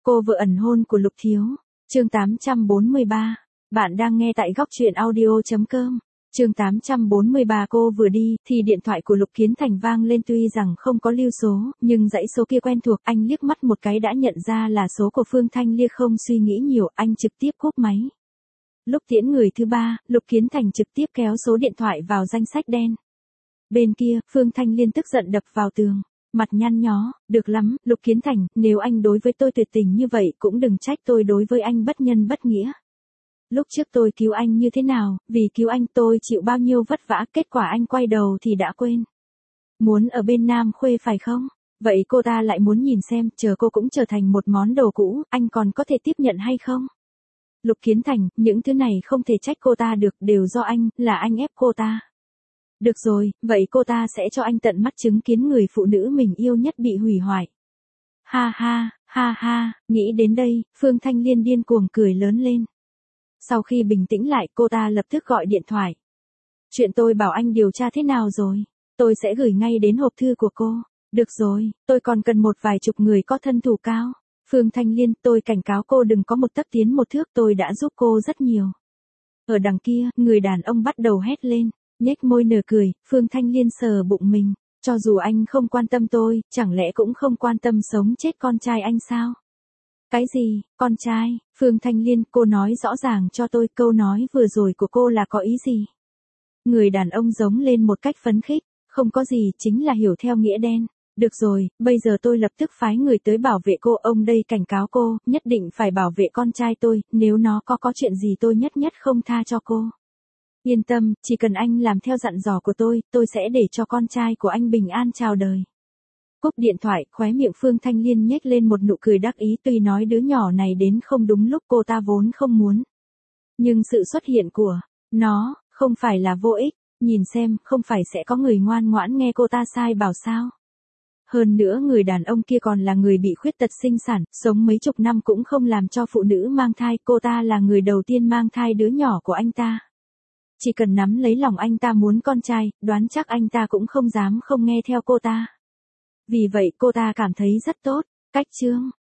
Cô vợ ẩn hôn của Lục Thiếu. Chương 843. Bạn đang nghe tại góc truyện audio.com. Chương 843. Cô vừa đi thì điện thoại của Lục Kiến Thành vang lên, tuy rằng không có lưu số, nhưng dãy số kia quen thuộc, anh liếc mắt một cái đã nhận ra là số của Phương Thanh Lia, không suy nghĩ nhiều, anh trực tiếp cúp máy. Lúc tiễn người thứ ba, Lục Kiến Thành trực tiếp kéo số điện thoại vào danh sách đen. Bên kia, Phương Thanh Liên tức giận đập vào tường, mặt nhăn nhó, được lắm, Lục Kiến Thành, nếu anh đối với tôi tuyệt tình như vậy cũng đừng trách tôi đối với anh bất nhân bất nghĩa. Lúc trước tôi cứu anh như thế nào, vì cứu anh tôi chịu bao nhiêu vất vả, kết quả anh quay đầu thì đã quên. Muốn ở bên Nam Khuê phải không? Vậy cô ta lại muốn nhìn xem, chờ cô cũng trở thành một món đồ cũ, anh còn có thể tiếp nhận hay không? Lục Kiến Thành, những thứ này không thể trách cô ta được, đều do anh, là anh ép cô ta. Được rồi, vậy cô ta sẽ cho anh tận mắt chứng kiến người phụ nữ mình yêu nhất bị hủy hoại. Ha ha, nghĩ đến đây, Phương Thanh Liên điên cuồng cười lớn lên. Sau khi bình tĩnh lại, cô ta lập tức gọi điện thoại. Chuyện tôi bảo anh điều tra thế nào rồi? Tôi sẽ gửi ngay đến hộp thư của cô. Được rồi, tôi còn cần một vài chục người có thân thủ cao. Phương Thanh Liên, tôi cảnh cáo cô đừng có một tấc tiến một thước, tôi đã giúp cô rất nhiều. Ở đằng kia, người đàn ông bắt đầu hét lên, nhếch môi nở cười. Phương Thanh Liên sờ bụng mình, cho dù anh không quan tâm tôi, chẳng lẽ cũng không quan tâm sống chết con trai anh sao? Cái gì, con trai? Phương Thanh Liên, cô nói rõ ràng cho tôi, câu nói vừa rồi của cô là có ý gì? Người đàn ông giống lên một cách phấn khích, không có gì, chính là hiểu theo nghĩa đen. Được rồi, bây giờ tôi lập tức phái người tới bảo vệ cô, ông đây cảnh cáo cô, nhất định phải bảo vệ con trai tôi, nếu nó có chuyện gì tôi nhất không tha cho cô. Yên tâm, chỉ cần anh làm theo dặn dò của tôi sẽ để cho con trai của anh bình an chào đời. Cúp điện thoại, khóe miệng Phương Thanh Liên nhếch lên một nụ cười đắc ý, tuy nói đứa nhỏ này đến không đúng lúc, cô ta vốn không muốn. Nhưng sự xuất hiện của nó không phải là vô ích, nhìn xem, không phải sẽ có người ngoan ngoãn nghe cô ta sai bảo sao. Hơn nữa người đàn ông kia còn là người bị khuyết tật sinh sản, sống mấy chục năm cũng không làm cho phụ nữ mang thai, cô ta là người đầu tiên mang thai đứa nhỏ của anh ta. Chỉ cần nắm lấy lòng anh ta muốn con trai, đoán chắc anh ta cũng không dám không nghe theo cô ta. Vì vậy cô ta cảm thấy rất tốt. Cách chương